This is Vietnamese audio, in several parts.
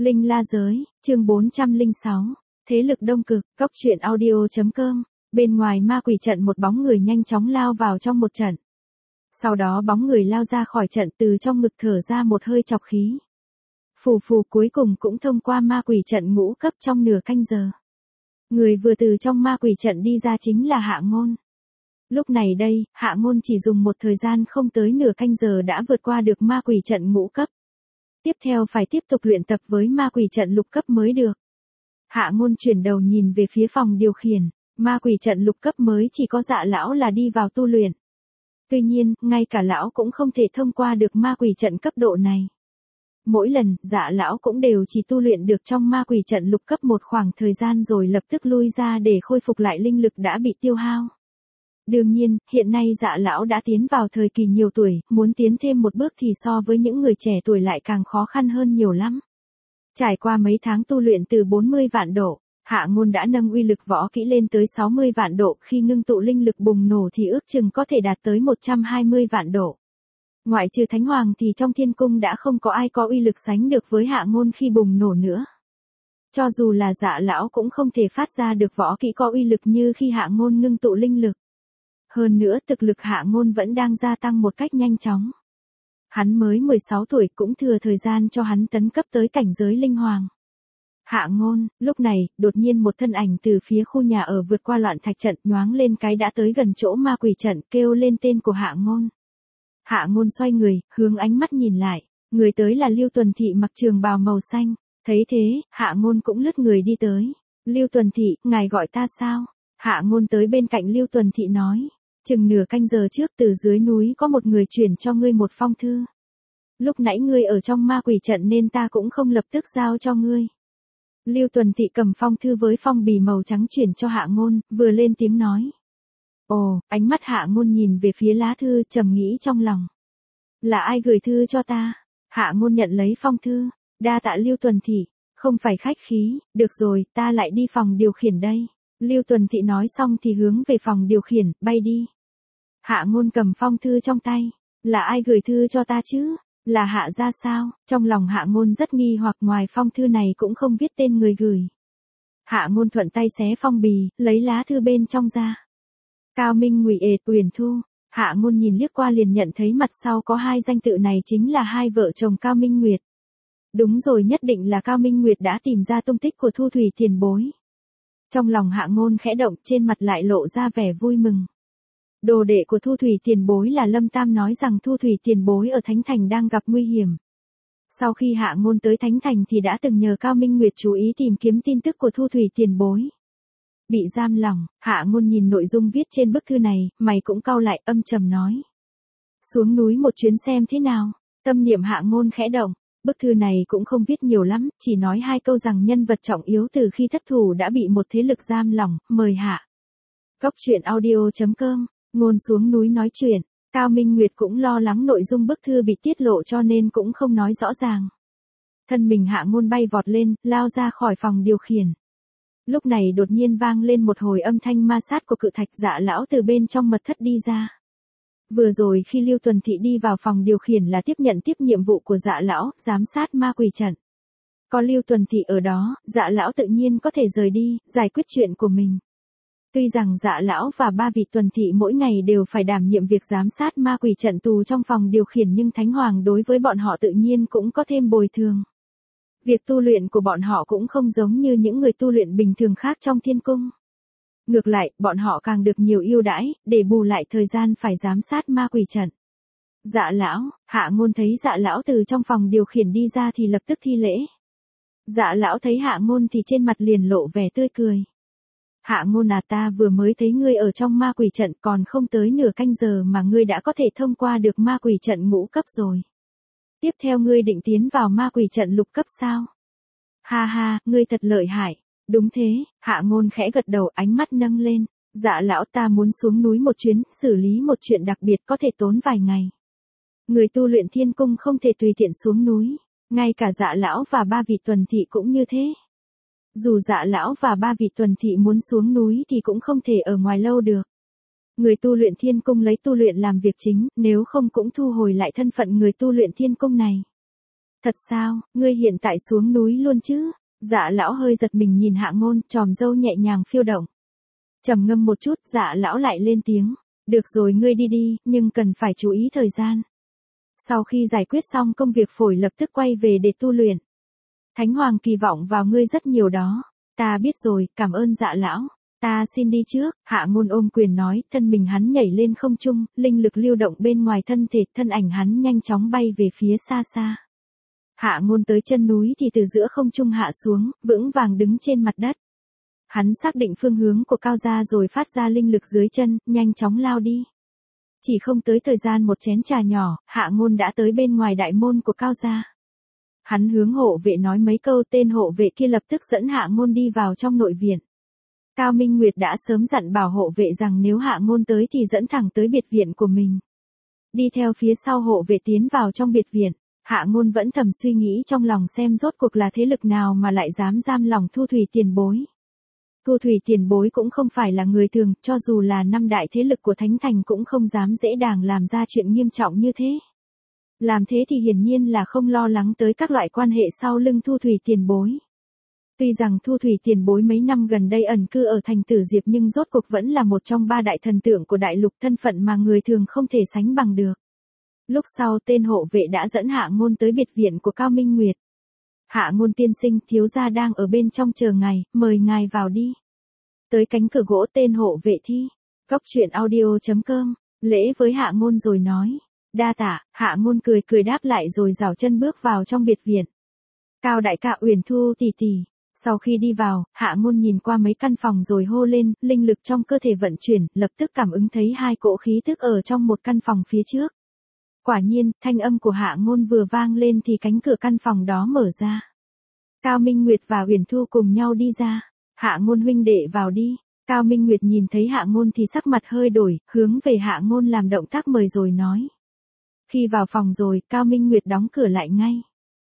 Linh La Giới, chương 406, Thế lực Đông Cực, Cóc truyện audio.com, bên ngoài ma quỷ trận một bóng người nhanh chóng lao vào trong một trận. Sau đó bóng người lao ra khỏi trận từ trong ngực thở ra một hơi chọc khí. Phù phù cuối cùng cũng thông qua ma quỷ trận ngũ cấp trong nửa canh giờ. Người vừa từ trong ma quỷ trận đi ra chính là Hạ Ngôn. Lúc này đây, Hạ Ngôn chỉ dùng một thời gian không tới nửa canh giờ đã vượt qua được ma quỷ trận ngũ cấp. Tiếp theo phải tiếp tục luyện tập với ma quỷ trận lục cấp mới được. Hạ Ngôn chuyển đầu nhìn về phía phòng điều khiển, ma quỷ trận lục cấp mới chỉ có Dạ lão là đi vào tu luyện. Tuy nhiên, ngay cả lão cũng không thể thông qua được ma quỷ trận cấp độ này. Mỗi lần, Dạ lão cũng đều chỉ tu luyện được trong ma quỷ trận lục cấp một khoảng thời gian rồi lập tức lui ra để khôi phục lại linh lực đã bị tiêu hao. Đương nhiên, hiện nay Dạ lão đã tiến vào thời kỳ nhiều tuổi, muốn tiến thêm một bước thì so với những người trẻ tuổi lại càng khó khăn hơn nhiều lắm. Trải qua mấy tháng tu luyện từ 40 vạn độ, Hạ Ngôn đã nâng uy lực võ kỹ lên tới 60 vạn độ, khi ngưng tụ linh lực bùng nổ thì ước chừng có thể đạt tới 120 vạn độ. Ngoại trừ Thánh Hoàng thì trong thiên cung đã không có ai có uy lực sánh được với Hạ Ngôn khi bùng nổ nữa. Cho dù là Dạ lão cũng không thể phát ra được võ kỹ có uy lực như khi Hạ Ngôn ngưng tụ linh lực. Hơn nữa thực lực Hạ Ngôn vẫn đang gia tăng một cách nhanh chóng. Hắn mới 16 tuổi cũng thừa thời gian cho hắn tấn cấp tới cảnh giới linh hoàng. Hạ Ngôn, lúc này, đột nhiên một thân ảnh từ phía khu nhà ở vượt qua loạn thạch trận nhoáng lên cái đã tới gần chỗ ma quỷ trận kêu lên tên của Hạ Ngôn. Hạ Ngôn xoay người, hướng ánh mắt nhìn lại, người tới là Lưu Tuần Thị mặc trường bào màu xanh, thấy thế, Hạ Ngôn cũng lướt người đi tới. Lưu Tuần Thị, ngài gọi ta sao? Hạ Ngôn tới bên cạnh Lưu Tuần Thị nói. Chừng nửa canh giờ trước từ dưới núi có một người chuyển cho ngươi một phong thư. Lúc nãy ngươi ở trong ma quỷ trận nên ta cũng không lập tức giao cho ngươi. Lưu Tuần Thị cầm phong thư với phong bì màu trắng chuyển cho Hạ Ngôn, vừa lên tiếng nói. Ồ, ánh mắt Hạ Ngôn nhìn về phía lá thư trầm nghĩ trong lòng. Là ai gửi thư cho ta? Hạ Ngôn nhận lấy phong thư, đa tạ Lưu Tuần Thị, không phải khách khí, được rồi, ta lại đi phòng điều khiển đây. Lưu Tuần Thị nói xong thì hướng về phòng điều khiển, bay đi. Hạ Ngôn cầm phong thư trong tay. Là ai gửi thư cho ta chứ? Là Hạ gia sao? Trong lòng Hạ Ngôn rất nghi hoặc, ngoài phong thư này cũng không viết tên người gửi. Hạ Ngôn thuận tay xé phong bì, lấy lá thư bên trong ra. Cao Minh Ngụy Uyển Thu. Hạ Ngôn nhìn liếc qua liền nhận thấy mặt sau có hai danh tự này chính là hai vợ chồng Cao Minh Nguyệt. Đúng rồi, nhất định là Cao Minh Nguyệt đã tìm ra tung tích của Thu Thủy tiền bối. Trong lòng Hạ Ngôn khẽ động, trên mặt lại lộ ra vẻ vui mừng. Đồ đệ của Thu Thủy tiền bối là Lâm Tam nói rằng Thu Thủy tiền bối ở Thánh Thành đang gặp nguy hiểm. Sau khi Hạ Ngôn tới Thánh Thành thì đã từng nhờ Cao Minh Nguyệt chú ý tìm kiếm tin tức của Thu Thủy tiền bối. Bị giam lỏng, Hạ Ngôn nhìn nội dung viết trên bức thư này, mày cũng cau lại, âm trầm nói. Xuống núi một chuyến xem thế nào. Tâm niệm Hạ Ngôn khẽ động. Bức thư này cũng không viết nhiều lắm, chỉ nói hai câu rằng nhân vật trọng yếu từ khi thất thủ đã bị một thế lực giam lỏng, mời hạ. Cóc truyện audio.com, Ngôn xuống núi nói chuyện. Cao Minh Nguyệt cũng lo lắng nội dung bức thư bị tiết lộ cho nên cũng không nói rõ ràng. Thân mình Hạ Ngôn bay vọt lên, lao ra khỏi phòng điều khiển. Lúc này đột nhiên vang lên một hồi âm thanh ma sát của cự thạch. Dạ lão từ bên trong mật thất đi ra. Vừa rồi khi Lưu Tuần Thị đi vào phòng điều khiển là tiếp nhận tiếp nhiệm vụ của Dạ lão, giám sát ma quỷ trận. Có Lưu Tuần Thị ở đó, Dạ lão tự nhiên có thể rời đi, giải quyết chuyện của mình. Tuy rằng Dạ lão và ba vị Tuần Thị mỗi ngày đều phải đảm nhiệm việc giám sát ma quỷ trận tù trong phòng điều khiển nhưng Thánh Hoàng đối với bọn họ tự nhiên cũng có thêm bồi thường. Việc tu luyện của bọn họ cũng không giống như những người tu luyện bình thường khác trong thiên cung. Ngược lại, bọn họ càng được nhiều ưu đãi, để bù lại thời gian phải giám sát ma quỷ trận. Dạ lão, Hạ Ngôn thấy Dạ lão từ trong phòng điều khiển đi ra thì lập tức thi lễ. Dạ lão thấy Hạ Ngôn thì trên mặt liền lộ vẻ tươi cười. Hạ Ngôn à, ta vừa mới thấy ngươi ở trong ma quỷ trận, còn không tới nửa canh giờ mà ngươi đã có thể thông qua được ma quỷ trận ngũ cấp rồi. Tiếp theo ngươi định tiến vào ma quỷ trận lục cấp sao? Ha ha, ngươi thật lợi hại. Đúng thế, Hạ Ngôn khẽ gật đầu, ánh mắt nâng lên. Dạ lão, ta muốn xuống núi một chuyến, xử lý một chuyện đặc biệt có thể tốn vài ngày. Người tu luyện thiên cung không thể tùy tiện xuống núi. Ngay cả Dạ lão và ba vị Tuần Thị cũng như thế. Dù Dạ lão và ba vị Tuần Thị muốn xuống núi thì cũng không thể ở ngoài lâu được. Người tu luyện thiên cung lấy tu luyện làm việc chính, nếu không cũng thu hồi lại thân phận người tu luyện thiên cung này. Thật sao, ngươi hiện tại xuống núi luôn chứ? Dạ lão hơi giật mình nhìn Hạ Ngôn, tròm râu nhẹ nhàng phiêu động. Trầm ngâm một chút, dạ lão lại lên tiếng. Được rồi, ngươi đi đi, nhưng cần phải chú ý thời gian. Sau khi giải quyết xong công việc phổi lập tức quay về để tu luyện. Thánh Hoàng kỳ vọng vào ngươi rất nhiều đó. Ta biết rồi, cảm ơn dạ lão. Ta xin đi trước, Hạ Ngôn ôm quyền nói, thân mình hắn nhảy lên không trung, linh lực lưu động bên ngoài thân thể, thân ảnh hắn nhanh chóng bay về phía xa xa. Hạ Ngôn tới chân núi thì từ giữa không trung hạ xuống, vững vàng đứng trên mặt đất. Hắn xác định phương hướng của Cao gia rồi phát ra linh lực dưới chân, nhanh chóng lao đi. Chỉ không tới thời gian một chén trà nhỏ, Hạ Ngôn đã tới bên ngoài đại môn của Cao gia. Hắn hướng hộ vệ nói mấy câu, tên hộ vệ kia lập tức dẫn Hạ Ngôn đi vào trong nội viện. Cao Minh Nguyệt đã sớm dặn bảo hộ vệ rằng nếu Hạ Ngôn tới thì dẫn thẳng tới biệt viện của mình. Đi theo phía sau hộ vệ tiến vào trong biệt viện, Hạ Ngôn vẫn thầm suy nghĩ trong lòng xem rốt cuộc là thế lực nào mà lại dám giam lòng Thu Thủy tiền bối. Thu Thủy tiền bối cũng không phải là người thường, cho dù là năm đại thế lực của Thánh Thành cũng không dám dễ dàng làm ra chuyện nghiêm trọng như thế. Làm thế thì hiển nhiên là không lo lắng tới các loại quan hệ sau lưng Thu Thủy tiền bối. Tuy rằng Thu Thủy tiền bối mấy năm gần đây ẩn cư ở thành Tử Diệp nhưng rốt cuộc vẫn là một trong ba đại thần tượng của đại lục, thân phận mà người thường không thể sánh bằng được. Lúc sau tên hộ vệ đã dẫn Hạ Ngôn tới biệt viện của Cao Minh Nguyệt. Hạ Ngôn tiên sinh, thiếu gia đang ở bên trong chờ ngài, mời ngài vào đi. Tới cánh cửa gỗ tên hộ vệ thi. Cóc truyện audio.com, lễ với Hạ Ngôn rồi nói. Đa tạ, Hạ Ngôn cười cười đáp lại rồi rảo chân bước vào trong biệt viện. Cao đại ca, Uyển Thu tỷ tỷ. Sau khi đi vào, Hạ Ngôn nhìn qua mấy căn phòng rồi hô lên, linh lực trong cơ thể vận chuyển, lập tức cảm ứng thấy hai cỗ khí tức ở trong một căn phòng phía trước. Quả nhiên, thanh âm của Hạ Ngôn vừa vang lên thì cánh cửa căn phòng đó mở ra. Cao Minh Nguyệt và Uyển Thu cùng nhau đi ra. Hạ Ngôn huynh đệ vào đi. Cao Minh Nguyệt nhìn thấy Hạ Ngôn thì sắc mặt hơi đổi, hướng về Hạ Ngôn làm động tác mời rồi nói. Khi vào phòng rồi, Cao Minh Nguyệt đóng cửa lại ngay.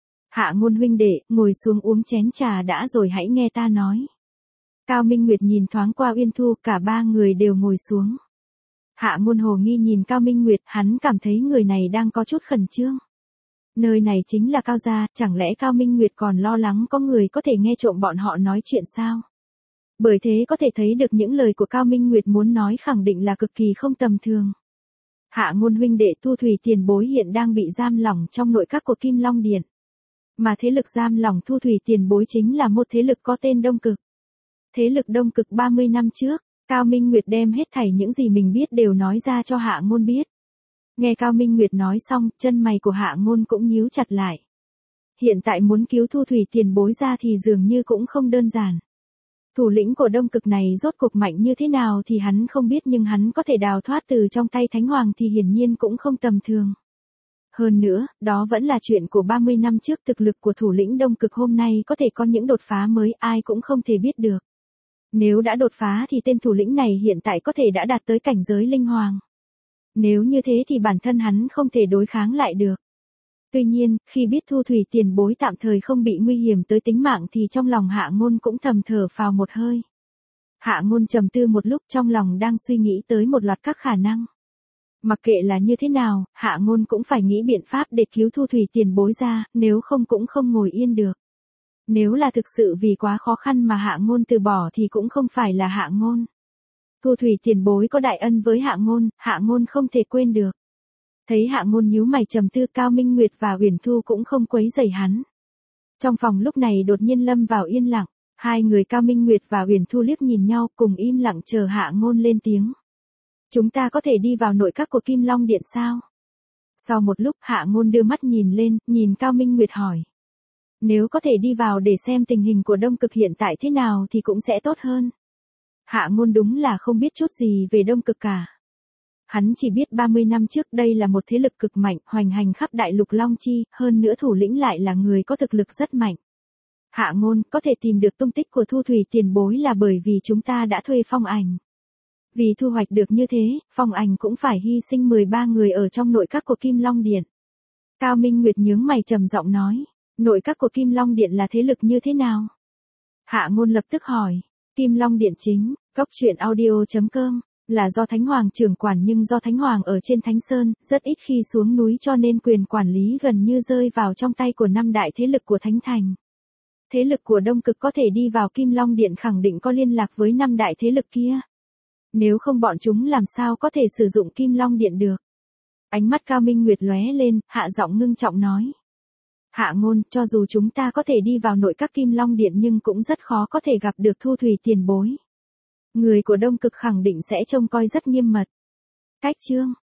Hạ Ngôn huynh đệ, ngồi xuống uống chén trà đã rồi hãy nghe ta nói. Cao Minh Nguyệt nhìn thoáng qua Uyển Thu, cả ba người đều ngồi xuống. Hạ Ngôn hồ nghi nhìn Cao Minh Nguyệt, hắn cảm thấy người này đang có chút khẩn trương. Nơi này chính là Cao gia, chẳng lẽ Cao Minh Nguyệt còn lo lắng có người có thể nghe trộm bọn họ nói chuyện sao? Bởi thế có thể thấy được những lời của Cao Minh Nguyệt muốn nói khẳng định là cực kỳ không tầm thường. Hạ Ngôn huynh đệ, Thu Thủy tiền bối hiện đang bị giam lỏng trong nội các của Kim Long Điện. Mà thế lực giam lỏng Thu Thủy tiền bối chính là một thế lực có tên Đông Cực. Thế lực Đông Cực 30 năm trước, Cao Minh Nguyệt đem hết thảy những gì mình biết đều nói ra cho Hạ Ngôn biết. Nghe Cao Minh Nguyệt nói xong, chân mày của Hạ Ngôn cũng nhíu chặt lại. Hiện tại muốn cứu Thu Thủy tiền bối ra thì dường như cũng không đơn giản. Thủ lĩnh của Đông Cực này rốt cuộc mạnh như thế nào thì hắn không biết, nhưng hắn có thể đào thoát từ trong tay Thánh Hoàng thì hiển nhiên cũng không tầm thường. Hơn nữa, đó vẫn là chuyện của 30 năm trước, thực lực của thủ lĩnh Đông Cực hôm nay có thể có những đột phá mới ai cũng không thể biết được. Nếu đã đột phá thì tên thủ lĩnh này hiện tại có thể đã đạt tới cảnh giới linh hoàng. Nếu như thế thì bản thân hắn không thể đối kháng lại được. Tuy nhiên, khi biết Thu Thủy tiền bối tạm thời không bị nguy hiểm tới tính mạng thì trong lòng Hạ Ngôn cũng thầm thở phào một hơi. Hạ Ngôn trầm tư một lúc, trong lòng đang suy nghĩ tới một loạt các khả năng. Mặc kệ là như thế nào, Hạ Ngôn cũng phải nghĩ biện pháp để cứu Thu Thủy tiền bối ra, nếu không cũng không ngồi yên được. Nếu là thực sự vì quá khó khăn mà Hạ Ngôn từ bỏ thì cũng không phải là Hạ Ngôn. Thu Thủy tiền bối có đại ân với Hạ Ngôn không thể quên được. Thấy Hạ Ngôn nhíu mày trầm tư, Cao Minh Nguyệt và Uyển Thu cũng không quấy rầy hắn. Trong phòng lúc này đột nhiên lâm vào yên lặng, hai người Cao Minh Nguyệt và Uyển Thu liếc nhìn nhau cùng im lặng chờ Hạ Ngôn lên tiếng. Chúng ta có thể đi vào nội các của Kim Long Điện sao? Sau một lúc Hạ Ngôn đưa mắt nhìn lên, nhìn Cao Minh Nguyệt hỏi. Nếu có thể đi vào để xem tình hình của Đông Cực hiện tại thế nào thì cũng sẽ tốt hơn. Hạ Ngôn đúng là không biết chút gì về Đông Cực cả. Hắn chỉ biết 30 năm trước đây là một thế lực cực mạnh, hoành hành khắp đại lục Long Chi, hơn nữa thủ lĩnh lại là người có thực lực rất mạnh. Hạ Ngôn, có thể tìm được tung tích của Thu Thủy tiền bối là bởi vì chúng ta đã thuê Phong Ảnh. Vì thu hoạch được như thế, Phong Ảnh cũng phải hy sinh 13 người ở trong nội các của Kim Long Điện. Cao Minh Nguyệt nhướng mày trầm giọng nói, nội các của Kim Long Điện là thế lực như thế nào? Hạ Ngôn lập tức hỏi, Kim Long Điện chính, cóc truyện audio.com, Là do Thánh Hoàng trưởng quản nhưng do Thánh Hoàng ở trên Thánh Sơn, rất ít khi xuống núi cho nên quyền quản lý gần như rơi vào trong tay của 5 đại thế lực của Thánh Thành. Thế lực của Đông Cực có thể đi vào Kim Long Điện khẳng định có liên lạc với 5 đại thế lực kia. Nếu không bọn chúng làm sao có thể sử dụng Kim Long Điện được. Ánh mắt Cao Minh Nguyệt lóe lên, hạ giọng ngưng trọng nói. Hạ ngôn, cho dù chúng ta có thể đi vào nội các Kim Long Điện nhưng cũng rất khó có thể gặp được Thu Thủy tiền bối. Người của Đông Cực khẳng định sẽ trông coi rất nghiêm mật. Cách chương